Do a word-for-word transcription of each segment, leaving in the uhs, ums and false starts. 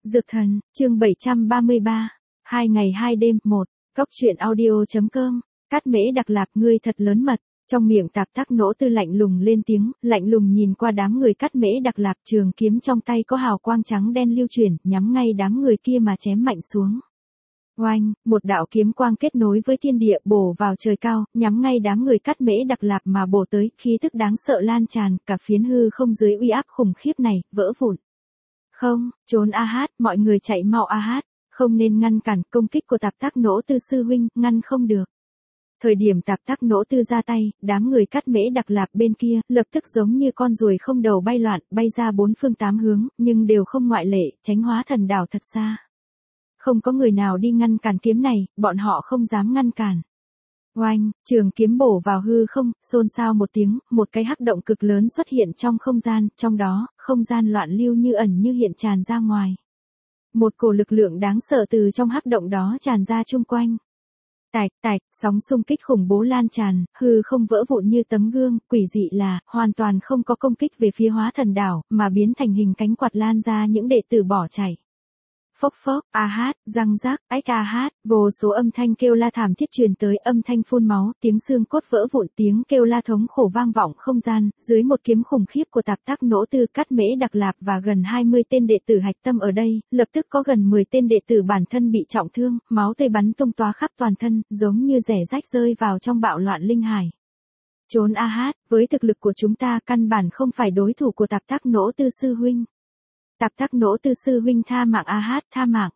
Dược thần, chương bảy trăm ba mươi ba, hai ngày hai đêm, một, Cốc truyện audio.com, Cát Mễ Đặc Lạp ngươi thật lớn mật, trong miệng Tạp Tắc Nỗ Tư lạnh lùng lên tiếng, lạnh lùng nhìn qua đám người Cát Mễ Đặc Lạp, trường kiếm trong tay có hào quang trắng đen lưu chuyển, nhắm ngay đám người kia mà chém mạnh xuống. Oanh, một đạo kiếm quang kết nối với thiên địa bổ vào trời cao, nhắm ngay đám người Cát Mễ Đặc Lạp mà bổ tới, khí tức đáng sợ lan tràn, cả phiến hư không dưới uy áp khủng khiếp này, vỡ vụn. Không, trốn a hát, mọi người chạy mau a hát, không nên ngăn cản công kích của Tạp Tắc Nỗ Tư sư huynh, ngăn không được. Thời điểm Tạp Tắc Nỗ Tư ra tay, đám người Cát Mễ Đặc Lạp bên kia, lập tức giống như con ruồi không đầu bay loạn, bay ra bốn phương tám hướng, nhưng đều không ngoại lệ, tránh Hóa Thần Đảo thật xa. Không có người nào đi ngăn cản kiếm này, bọn họ không dám ngăn cản. Oanh, trường kiếm bổ vào hư không, xôn xao một tiếng, một cái hắc động cực lớn xuất hiện trong không gian, trong đó, không gian loạn lưu như ẩn như hiện tràn ra ngoài. Một cổ lực lượng đáng sợ từ trong hắc động đó tràn ra chung quanh. Tạch, tạch, sóng xung kích khủng bố lan tràn, hư không vỡ vụn như tấm gương, quỷ dị là, hoàn toàn không có công kích về phía Hóa Thần Đảo, mà biến thành hình cánh quạt lan ra những đệ tử bỏ chạy. Phốc phốc, a hát, răng rác, ách a hát, vô số âm thanh kêu la thảm thiết truyền tới, âm thanh phun máu, tiếng xương cốt vỡ vụn, tiếng kêu la thống khổ vang vọng không gian, dưới một kiếm khủng khiếp của Tạp Tắc Nỗ Tư, Cát Mễ Đặc Lạp và gần hai mươi tên đệ tử hạch tâm ở đây, lập tức có gần mười tên đệ tử bản thân bị trọng thương, máu tươi bắn tung tóa khắp toàn thân, giống như rẻ rách rơi vào trong bạo loạn linh hải. Trốn a hát, với thực lực của chúng ta căn bản không phải đối thủ của Tạp Tắc Nỗ Tư sư huynh. Tạp Tắc Nỗ Tư sư huynh tha mạng a hát, tha mạng.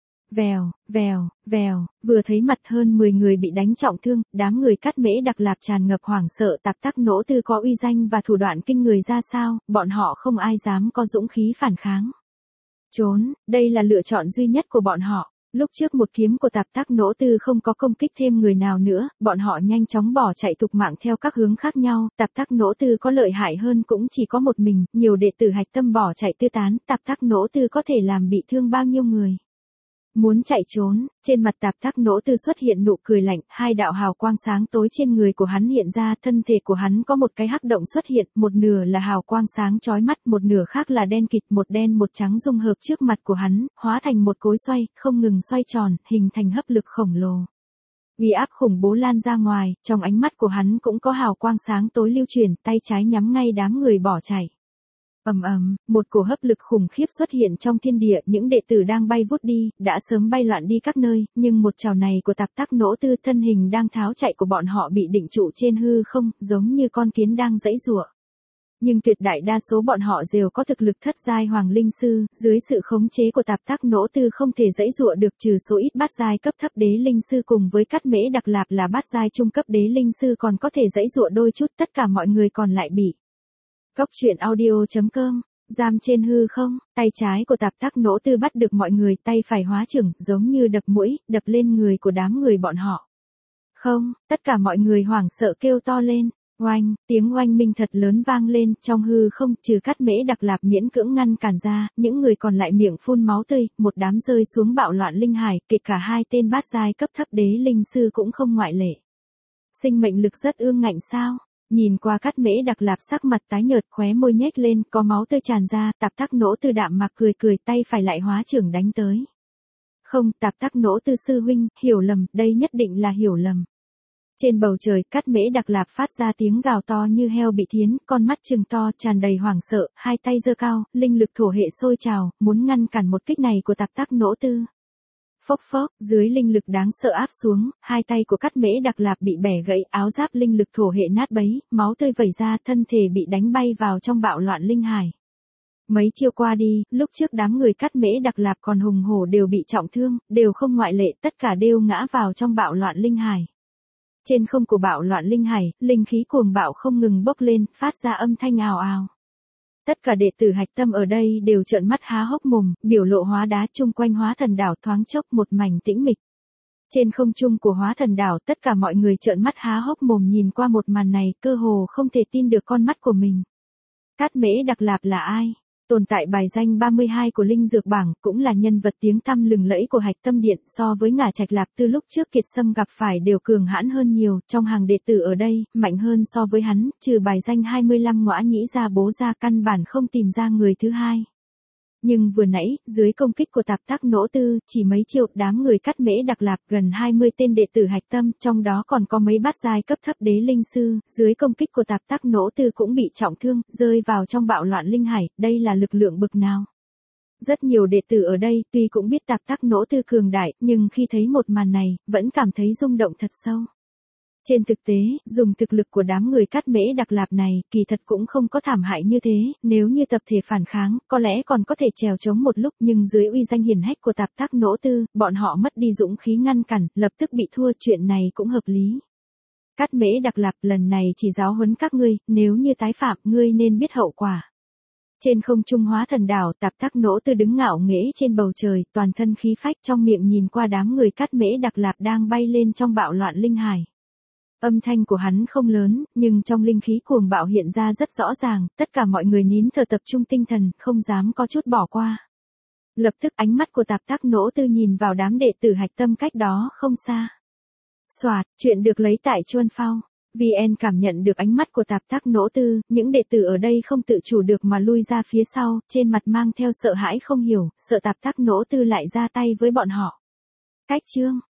Vèo, vèo, vèo, vừa thấy mặt hơn mười người bị đánh trọng thương, đám người Cát Mễ Đặc Lạp tràn ngập hoảng sợ. Tạp Tắc Nỗ Tư có uy danh và thủ đoạn kinh người ra sao, bọn họ không ai dám có dũng khí phản kháng. Trốn, đây là lựa chọn duy nhất của bọn họ. Lúc trước một kiếm của Tạp Tắc Nỗ Tư không có công kích thêm người nào nữa, bọn họ nhanh chóng bỏ chạy tục mạng theo các hướng khác nhau. Tạp Tắc Nỗ Tư có lợi hại hơn cũng chỉ có một mình, nhiều đệ tử hạch tâm bỏ chạy tứ tán, Tạp Tắc Nỗ Tư có thể làm bị thương bao nhiêu người. Muốn chạy trốn, trên mặt Tạp Tắc Nỗ Tư xuất hiện nụ cười lạnh, hai đạo hào quang sáng tối trên người của hắn hiện ra, thân thể của hắn có một cái hắc động xuất hiện, một nửa là hào quang sáng chói mắt, một nửa khác là đen kịt, một đen một trắng dung hợp trước mặt của hắn, hóa thành một cối xoay, không ngừng xoay tròn, hình thành hấp lực khổng lồ. Uy áp khủng bố lan ra ngoài, trong ánh mắt của hắn cũng có hào quang sáng tối lưu chuyển, tay trái nhắm ngay đám người bỏ chạy. Ầm ầm, một cổ hấp lực khủng khiếp xuất hiện trong thiên địa, những đệ tử đang bay vút đi, đã sớm bay loạn đi các nơi, nhưng một trào này của Tạp Tắc Nỗ Tư, thân hình đang tháo chạy của bọn họ bị định trụ trên hư không, giống như con kiến đang giãy giụa. Nhưng tuyệt đại đa số bọn họ đều có thực lực thất giai hoàng linh sư, dưới sự khống chế của Tạp Tắc Nỗ Tư không thể giãy giụa được, trừ số ít bát giai cấp thấp đế linh sư cùng với Cát Mễ Đặc Lạp là bát giai trung cấp đế linh sư còn có thể giãy giụa đôi chút, tất cả mọi người còn lại bị. Cốc truyện audio.com, giam trên hư không, tay trái của Tạp Tắc Nỗ Tư bắt được mọi người, tay phải hóa chưởng, giống như đập mũi, đập lên người của đám người bọn họ. Không, tất cả mọi người hoảng sợ kêu to lên, oanh, tiếng oanh minh thật lớn vang lên, trong hư không, trừ Cát Mễ Đặc Lạp miễn cưỡng ngăn cản ra, những người còn lại miệng phun máu tươi, một đám rơi xuống bạo loạn linh hải, kể cả hai tên bát giai cấp thấp đế linh sư cũng không ngoại lệ. Sinh mệnh lực rất ương ngạnh sao? Nhìn qua Cát Mễ Đặc Lạp sắc mặt tái nhợt, khóe môi nhếch lên, có máu tươi tràn ra, Tạp Tắc Nỗ Tư đạm mạc cười cười, tay phải lại hóa chưởng đánh tới. Không, Tạp Tắc Nỗ Tư sư huynh, hiểu lầm, đây nhất định là hiểu lầm. Trên bầu trời, Cát Mễ Đặc Lạp phát ra tiếng gào to như heo bị thiến, con mắt trừng to, tràn đầy hoảng sợ, hai tay giơ cao, linh lực thổ hệ sôi trào, muốn ngăn cản một kích này của Tạp Tắc Nỗ Tư. Phốc phốc, dưới linh lực đáng sợ áp xuống, hai tay của Cát Mễ Đặc Lạp bị bẻ gãy, áo giáp linh lực thổ hệ nát bấy, máu tươi vẩy ra, thân thể bị đánh bay vào trong bạo loạn linh hải. Mấy chiêu qua đi, lúc trước đám người Cát Mễ Đặc Lạp còn hùng hổ đều bị trọng thương, đều không ngoại lệ, tất cả đều ngã vào trong bạo loạn linh hải. Trên không của bạo loạn linh hải, linh khí cuồng bạo không ngừng bốc lên, phát ra âm thanh ào ào. Tất cả đệ tử hạch tâm ở đây đều trợn mắt há hốc mồm, biểu lộ hóa đá, chung quanh Hóa Thần Đảo thoáng chốc một mảnh tĩnh mịch. Trên không trung của Hóa Thần Đảo, tất cả mọi người trợn mắt há hốc mồm nhìn qua một màn này, cơ hồ không thể tin được con mắt của mình. Cát Mễ Đặc Lạp là ai? Tồn tại bài danh ba mươi hai của Linh Dược Bảng, cũng là nhân vật tiếng tăm lừng lẫy của Hạch Tâm Điện, so với Ngả Trạch Lạp Tư lúc trước Kiệt Sâm gặp phải đều cường hãn hơn nhiều, trong hàng đệ tử ở đây, mạnh hơn so với hắn, trừ bài danh hai mươi lăm Ngõa Nhĩ ra bố ra căn bản không tìm ra người thứ hai. Nhưng vừa nãy, dưới công kích của tạp tác nỗ tư, chỉ mấy triệu đám người cắt mễ đặc lạp gần hai mươi tên đệ tử hạch tâm, trong đó còn có mấy bát giai cấp thấp đế linh sư, dưới công kích của tạp tác nỗ tư cũng bị trọng thương, rơi vào trong bạo loạn linh hải, đây là lực lượng bực nào. Rất nhiều đệ tử ở đây tuy cũng biết tạp tác nỗ tư cường đại, nhưng khi thấy một màn này, vẫn cảm thấy rung động thật sâu. Trên thực tế, dùng thực lực của đám người cắt mễ đặc lạp này, kỳ thật cũng không có thảm hại như thế, nếu như tập thể phản kháng, có lẽ còn có thể trèo chống một lúc, nhưng dưới uy danh hiển hách của tạp tác nỗ tư, bọn họ mất đi dũng khí ngăn cản, lập tức bị thua, chuyện này cũng hợp lý. Cắt mễ đặc lạp, lần này chỉ giáo huấn các ngươi, nếu như tái phạm, ngươi nên biết hậu quả. Trên không trung hóa thần đảo, tạp tác nỗ tư đứng ngạo nghễ trên bầu trời, toàn thân khí phách, trong miệng nhìn qua đám người cắt mễ đặc lạp đang bay lên trong bạo loạn linh hải. Âm thanh của hắn không lớn, nhưng trong linh khí cuồng bạo hiện ra rất rõ ràng, tất cả mọi người nín thở tập trung tinh thần, không dám có chút bỏ qua. Lập tức ánh mắt của tạp tác nỗ tư nhìn vào đám đệ tử hạch tâm cách đó không xa. Soạt, chuyện được lấy tại Chuân Phao. vê en cảm nhận được ánh mắt của tạp tác nỗ tư, những đệ tử ở đây không tự chủ được mà lui ra phía sau, trên mặt mang theo sợ hãi không hiểu, sợ tạp tác nỗ tư lại ra tay với bọn họ. Cách chương